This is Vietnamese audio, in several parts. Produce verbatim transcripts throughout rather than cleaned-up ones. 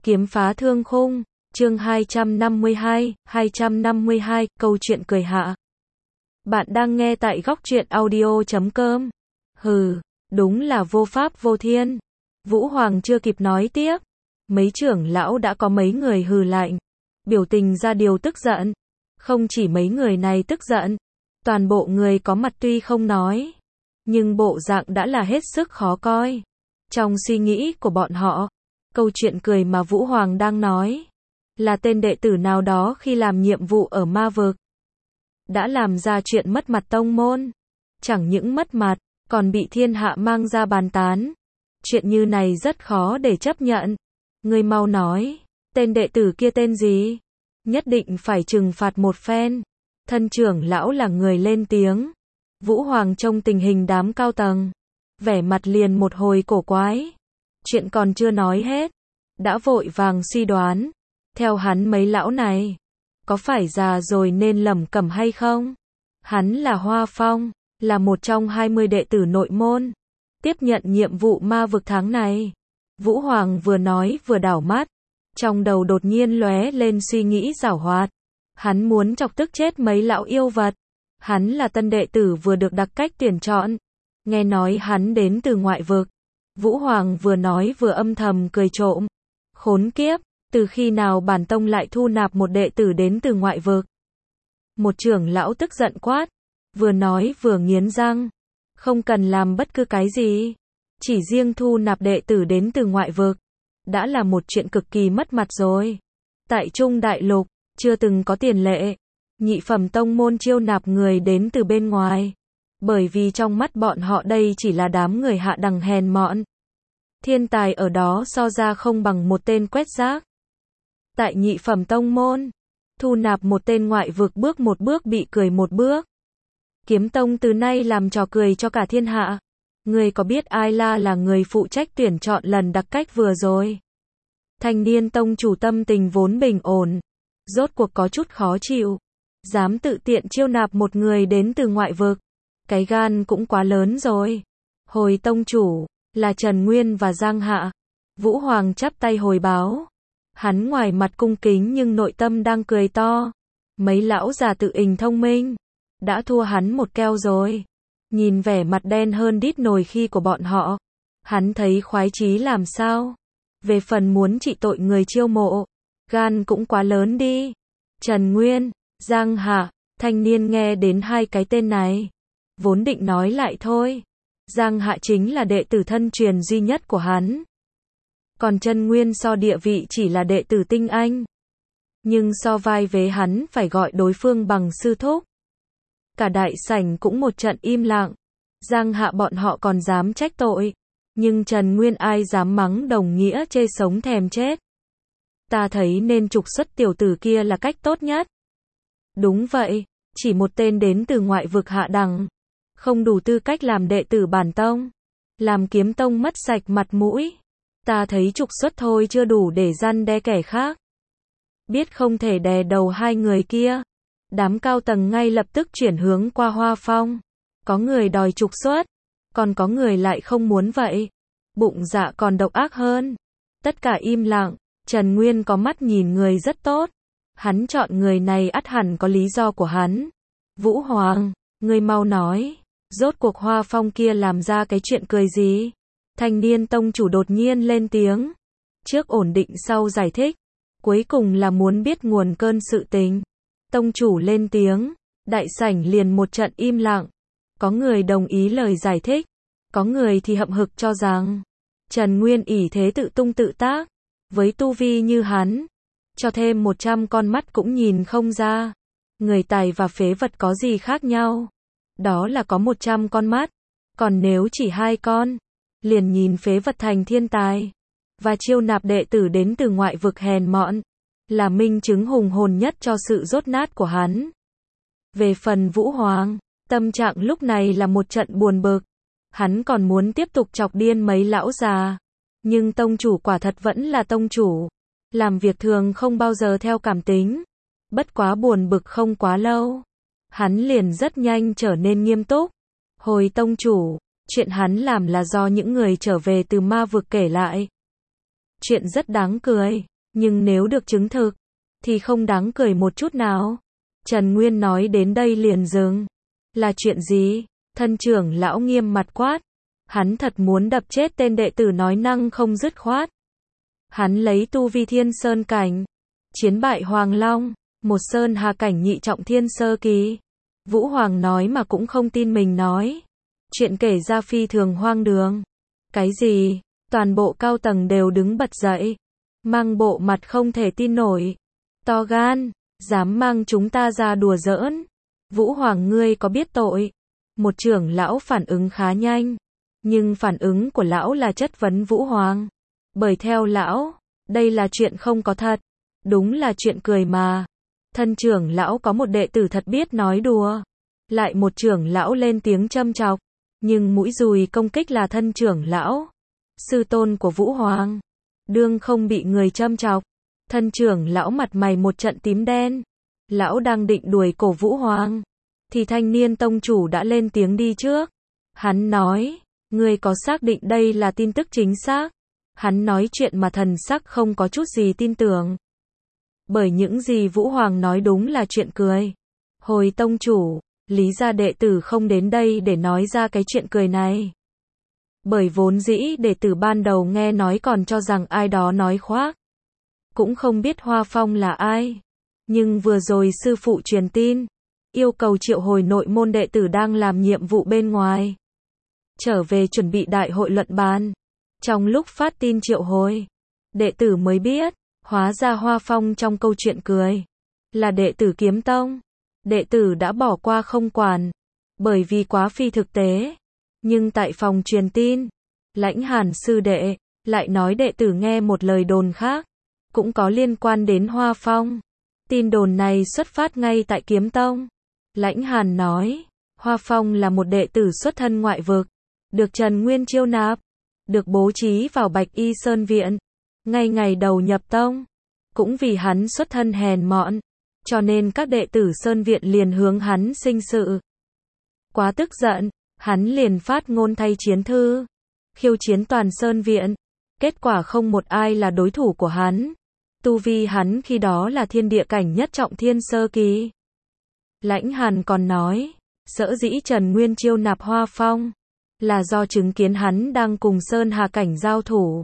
Kiếm phá thương khung, chương hai trăm năm mươi hai, hai trăm năm mươi hai, câu chuyện cười hạ. Bạn đang nghe tại góc truyện audio chấm com. Hừ, đúng là vô pháp vô thiên. Vũ Hoàng chưa kịp nói tiếp. Mấy trưởng lão đã có mấy người hừ lạnh. Biểu tình ra điều tức giận. Không chỉ mấy người này tức giận. Toàn bộ người có mặt tuy không nói. Nhưng bộ dạng đã là hết sức khó coi. Trong suy nghĩ của bọn họ. Câu chuyện cười mà Vũ Hoàng đang nói. Là tên đệ tử nào đó khi làm nhiệm vụ ở ma vực. Đã làm ra chuyện mất mặt tông môn. Chẳng những mất mặt, còn bị thiên hạ mang ra bàn tán. Chuyện như này rất khó để chấp nhận. Ngươi mau nói, tên đệ tử kia tên gì? Nhất định phải trừng phạt một phen. Thân trưởng lão là người lên tiếng. Vũ Hoàng trông tình hình đám cao tầng. Vẻ mặt liền một hồi cổ quái. Chuyện còn chưa nói hết. Đã vội vàng suy đoán. Theo hắn mấy lão này. Có phải già rồi nên lẩm cẩm hay không? Hắn là Hoa Phong. Là một trong hai mươi đệ tử nội môn. Tiếp nhận nhiệm vụ ma vực tháng này. Vũ Hoàng vừa nói vừa đảo mắt. Trong đầu đột nhiên lóe lên suy nghĩ giảo hoạt. Hắn muốn chọc tức chết mấy lão yêu vật. Hắn là tân đệ tử vừa được đặc cách tuyển chọn. Nghe nói hắn đến từ ngoại vực. Vũ Hoàng vừa nói vừa âm thầm cười trộm. Khốn kiếp, từ khi nào bản tông lại thu nạp một đệ tử đến từ ngoại vực? Một trưởng lão tức giận quát. Vừa nói vừa nghiến răng. Không cần làm bất cứ cái gì. Chỉ riêng thu nạp đệ tử đến từ ngoại vực. Đã là một chuyện cực kỳ mất mặt rồi. Tại Trung Đại Lục, chưa từng có tiền lệ. Nhị phẩm tông môn chiêu nạp người đến từ bên ngoài. Bởi vì trong mắt bọn họ đây chỉ là đám người hạ đẳng hèn mọn. Thiên tài ở đó so ra không bằng một tên quét rác. Tại nhị phẩm tông môn, thu nạp một tên ngoại vực bước một bước bị cười một bước. Kiếm tông từ nay làm trò cười cho cả thiên hạ. Người có biết ai là là người phụ trách tuyển chọn lần đặc cách vừa rồi? Thanh niên tông chủ tâm tình vốn bình ổn. Rốt cuộc có chút khó chịu. Dám tự tiện chiêu nạp một người đến từ ngoại vực. Cái gan cũng quá lớn rồi. Hồi tông chủ, là Trần Nguyên và Giang Hạ. Vũ Hoàng chắp tay hồi báo. Hắn ngoài mặt cung kính nhưng nội tâm đang cười to. Mấy lão già tự ình thông minh. Đã thua hắn một keo rồi. Nhìn vẻ mặt đen hơn đít nồi khi của bọn họ. Hắn thấy khoái chí làm sao. Về phần muốn trị tội người chiêu mộ. Gan cũng quá lớn đi. Trần Nguyên, Giang Hạ, thanh niên nghe đến hai cái tên này. Vốn định nói lại thôi. Giang Hạ chính là đệ tử thân truyền duy nhất của hắn. Còn Trần Nguyên so địa vị chỉ là đệ tử tinh anh. Nhưng so vai vế hắn phải gọi đối phương bằng sư thúc. Cả đại sảnh cũng một trận im lặng. Giang Hạ bọn họ còn dám trách tội. Nhưng Trần Nguyên ai dám mắng đồng nghĩa chê sống thèm chết. Ta thấy nên trục xuất tiểu tử kia là cách tốt nhất. Đúng vậy, chỉ một tên đến từ ngoại vực hạ đẳng. Không đủ tư cách làm đệ tử bản tông. Làm kiếm tông mất sạch mặt mũi. Ta thấy trục xuất thôi chưa đủ để răn đe kẻ khác. Biết không thể đè đầu hai người kia. Đám cao tầng ngay lập tức chuyển hướng qua Hoa Phong. Có người đòi trục xuất. Còn có người lại không muốn vậy. Bụng dạ còn độc ác hơn. Tất cả im lặng. Trần Nguyên có mắt nhìn người rất tốt. Hắn chọn người này ắt hẳn có lý do của hắn. Vũ Hoàng, ngươi mau nói. Rốt cuộc Hoa Phong kia làm ra cái chuyện cười gì? Thanh niên tông chủ đột nhiên lên tiếng. Trước ổn định sau giải thích. Cuối cùng là muốn biết nguồn cơn sự tình. Tông chủ lên tiếng. Đại sảnh liền một trận im lặng. Có người đồng ý lời giải thích. Có người thì hậm hực cho rằng. Trần Nguyên ỷ thế tự tung tự tác. Với tu vi như hắn. Cho thêm một trăm con mắt cũng nhìn không ra. Người tài và phế vật có gì khác nhau? Đó là có một trăm con mắt. Còn nếu chỉ hai con. Liền nhìn phế vật thành thiên tài. Và chiêu nạp đệ tử đến từ ngoại vực hèn mọn. Là minh chứng hùng hồn nhất cho sự dốt nát của hắn. Về phần Vũ Hoàng. Tâm trạng lúc này là một trận buồn bực. Hắn còn muốn tiếp tục chọc điên mấy lão già. Nhưng tông chủ quả thật vẫn là tông chủ. Làm việc thường không bao giờ theo cảm tính. Bất quá buồn bực không quá lâu. Hắn liền rất nhanh trở nên nghiêm túc. Hồi tông chủ, chuyện hắn làm là do những người trở về từ ma vực kể lại. Chuyện rất đáng cười. nhưng nếu được chứng thực, thì không đáng cười một chút nào. Trần Nguyên nói đến đây liền dừng. Là chuyện gì? Thân trưởng lão nghiêm mặt quát. Hắn thật muốn đập chết tên đệ tử nói năng không dứt khoát. Hắn lấy tu vi thiên sơn cảnh, chiến bại Hoàng Long, một sơn hà cảnh nhị trọng thiên sơ kỳ. Vũ Hoàng nói mà cũng không tin mình nói. Chuyện kể ra phi thường hoang đường. Cái gì? Toàn bộ cao tầng đều đứng bật dậy, mang bộ mặt không thể tin nổi. To gan, dám mang chúng ta ra đùa giỡn. Vũ Hoàng ngươi có biết tội? Một trưởng lão phản ứng khá nhanh, nhưng phản ứng của lão là chất vấn Vũ Hoàng. Bởi theo lão, đây là chuyện không có thật, đúng là chuyện cười mà. Thân trưởng lão có một đệ tử thật biết nói đùa. Lại một trưởng lão lên tiếng châm chọc, nhưng mũi dùi công kích là thân trưởng lão, sư tôn của Vũ Hoàng. Đương không bị người châm chọc, thân trưởng lão mặt mày một trận tím đen. Lão đang định đuổi cổ Vũ Hoàng, thì thanh niên tông chủ đã lên tiếng đi trước. Hắn nói, ngươi có xác định đây là tin tức chính xác? Hắn nói chuyện mà thần sắc không có chút gì tin tưởng. Bởi những gì Vũ Hoàng nói đúng là chuyện cười. Hồi tông chủ, lý gia đệ tử không đến đây để nói ra cái chuyện cười này. Bởi vốn dĩ đệ tử ban đầu nghe nói còn cho rằng ai đó nói khoác. Cũng không biết Hoa Phong là ai. Nhưng vừa rồi sư phụ truyền tin, yêu cầu triệu hồi nội môn đệ tử đang làm nhiệm vụ bên ngoài, trở về chuẩn bị đại hội luận bàn. Trong lúc phát tin triệu hồi, đệ tử mới biết, hóa ra Hoa Phong trong câu chuyện cười là đệ tử Kiếm Tông. Đệ tử đã bỏ qua không quản, bởi vì quá phi thực tế. Nhưng tại phòng truyền tin, Lãnh Hàn sư đệ lại nói đệ tử nghe một lời đồn khác, cũng có liên quan đến Hoa Phong. Tin đồn này xuất phát ngay tại Kiếm Tông. Lãnh Hàn nói, Hoa Phong là một đệ tử xuất thân ngoại vực, được Trần Nguyên chiêu nạp, được bố trí vào Bạch Y Sơn Viện. Ngay ngày đầu nhập tông, cũng vì hắn xuất thân hèn mọn, cho nên các đệ tử Sơn Viện liền hướng hắn sinh sự. Quá tức giận, hắn liền phát ngôn thay chiến thư, khiêu chiến toàn Sơn Viện. Kết quả không một ai là đối thủ của hắn. Tu vi hắn khi đó là thiên địa cảnh nhất trọng thiên sơ kỳ. Lãnh Hàn còn nói, sở dĩ Trần Nguyên chiêu nạp Hoa Phong, là do chứng kiến hắn đang cùng Sơn Hà cảnh giao thủ.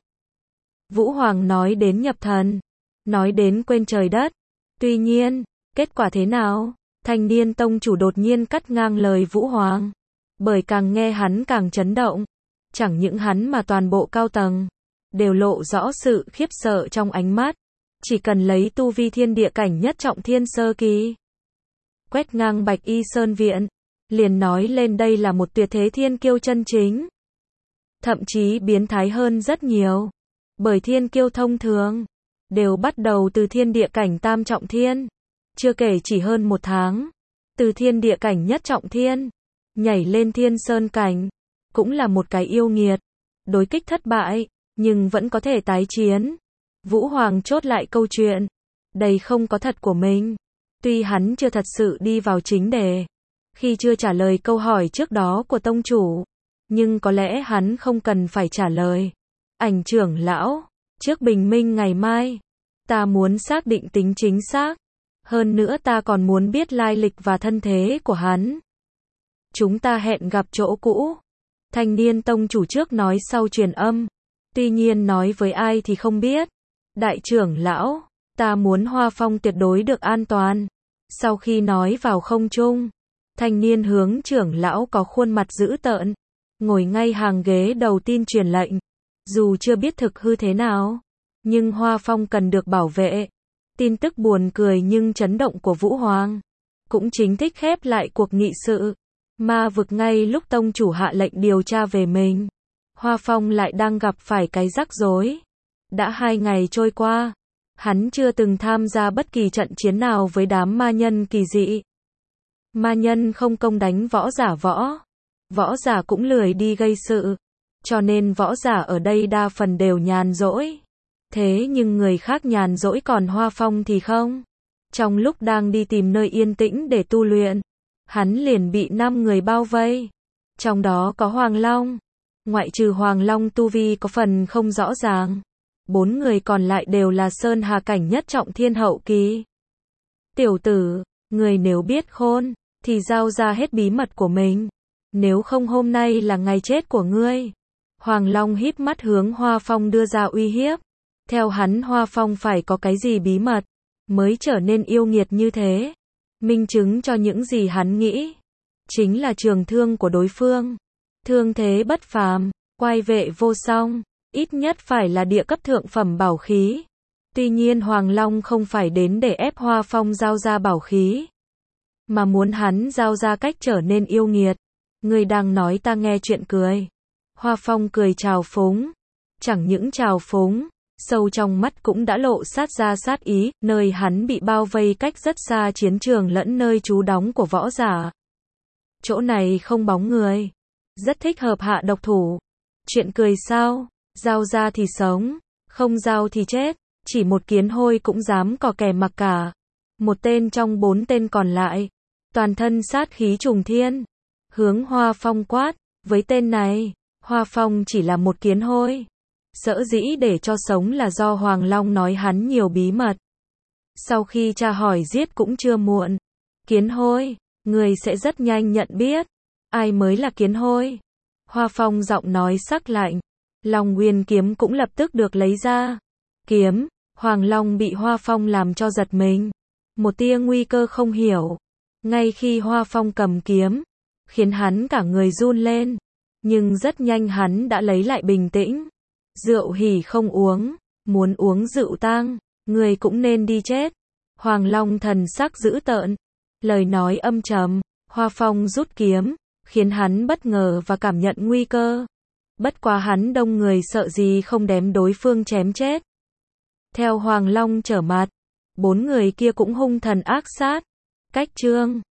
Vũ Hoàng nói đến nhập thần, nói đến quên trời đất. Tuy nhiên, kết quả thế nào? Thanh niên tông chủ đột nhiên cắt ngang lời Vũ Hoàng. Bởi càng nghe hắn càng chấn động. Chẳng những hắn mà toàn bộ cao tầng đều lộ rõ sự khiếp sợ trong ánh mắt. Chỉ cần lấy tu vi thiên địa cảnh nhất trọng thiên sơ kỳ, quét ngang Bạch Y Sơn Viện, liền nói lên đây là một tuyệt thế thiên kiêu chân chính. Thậm chí biến thái hơn rất nhiều. Bởi thiên kiêu thông thường đều bắt đầu từ thiên địa cảnh tam trọng thiên. Chưa kể chỉ hơn một tháng, từ thiên địa cảnh nhất trọng thiên nhảy lên thiên sơn cảnh, cũng là một cái yêu nghiệt. Đối kích thất bại, nhưng vẫn có thể tái chiến. Vũ Hoàng chốt lại câu chuyện, đây không có thật của mình. Tuy hắn chưa thật sự đi vào chính đề, khi chưa trả lời câu hỏi trước đó của tông chủ, nhưng có lẽ hắn không cần phải trả lời. Ảnh trưởng lão, trước bình minh ngày mai, ta muốn xác định tính chính xác. Hơn nữa ta còn muốn biết lai lịch và thân thế của hắn. Chúng ta hẹn gặp chỗ cũ. Thanh niên tông chủ trước nói sau truyền âm. Tuy nhiên nói với ai thì không biết. Đại trưởng lão, ta muốn Hoa Phong tuyệt đối được an toàn. Sau khi nói vào không trung, thanh niên hướng trưởng lão có khuôn mặt dữ tợn, ngồi ngay hàng ghế đầu tiên truyền lệnh. Dù chưa biết thực hư thế nào, nhưng Hoa Phong cần được bảo vệ. Tin tức buồn cười nhưng chấn động của Vũ Hoàng cũng chính thức khép lại cuộc nghị sự. Ma vực ngay lúc tông chủ hạ lệnh điều tra về mình, Hoa Phong lại đang gặp phải cái rắc rối. Đã hai ngày trôi qua, hắn chưa từng tham gia bất kỳ trận chiến nào với đám ma nhân kỳ dị. Ma nhân không công đánh võ giả võ, võ giả cũng lười đi gây sự, cho nên võ giả ở đây đa phần đều nhàn rỗi. Thế nhưng người khác nhàn rỗi còn Hoa Phong thì không. Trong lúc đang đi tìm nơi yên tĩnh để tu luyện, hắn liền bị năm người bao vây. Trong đó có Hoàng Long. Ngoại trừ Hoàng Long tu vi có phần không rõ ràng, bốn người còn lại đều là sơn hà cảnh nhất trọng thiên hậu kỳ. Tiểu tử, người nếu biết khôn, thì giao ra hết bí mật của mình. Nếu không hôm nay là ngày chết của ngươi. Hoàng Long híp mắt hướng Hoa Phong đưa ra uy hiếp. Theo hắn Hoa Phong phải có cái gì bí mật, mới trở nên yêu nghiệt như thế. Minh chứng cho những gì hắn nghĩ. Chính là trường thương của đối phương. Thương thế bất phàm, quai vệ vô song, ít nhất phải là địa cấp thượng phẩm bảo khí. Tuy nhiên Hoàng Long không phải đến để ép Hoa Phong giao ra bảo khí, mà muốn hắn giao ra cách trở nên yêu nghiệt. Ngươi đang nói ta nghe chuyện cười. Hoa Phong cười trào phúng. Chẳng những trào phúng, sâu trong mắt cũng đã lộ sát ra sát ý, nơi hắn bị bao vây cách rất xa chiến trường lẫn nơi trú đóng của võ giả. Chỗ này không bóng người, rất thích hợp hạ độc thủ. Chuyện cười sao, giao ra thì sống, không giao thì chết, chỉ một kiến hôi cũng dám cò kè mặc cả. Một tên trong bốn tên còn lại, toàn thân sát khí trùng thiên, hướng Hoa Phong quát, với tên này, Hoa Phong chỉ là một kiến hôi. Sở dĩ để cho sống là do Hoàng Long nói hắn nhiều bí mật. Sau khi tra hỏi giết cũng chưa muộn. Kiến hôi, người sẽ rất nhanh nhận biết. Ai mới là kiến hôi? Hoa Phong giọng nói sắc lạnh. Long Nguyên kiếm cũng lập tức được lấy ra. Kiếm, Hoàng Long bị Hoa Phong làm cho giật mình. Một tia nguy cơ không hiểu. Ngay khi Hoa Phong cầm kiếm, khiến hắn cả người run lên. Nhưng rất nhanh hắn đã lấy lại bình tĩnh. Rượu hỉ không uống, muốn uống rượu tang, người cũng nên đi chết. Hoàng Long thần sắc dữ tợn, lời nói âm trầm. Hoa Phong rút kiếm, khiến hắn bất ngờ và cảm nhận nguy cơ. Bất quá hắn đông người sợ gì không đem đối phương chém chết. Theo Hoàng Long trở mặt, bốn người kia cũng hung thần ác sát. Cách chương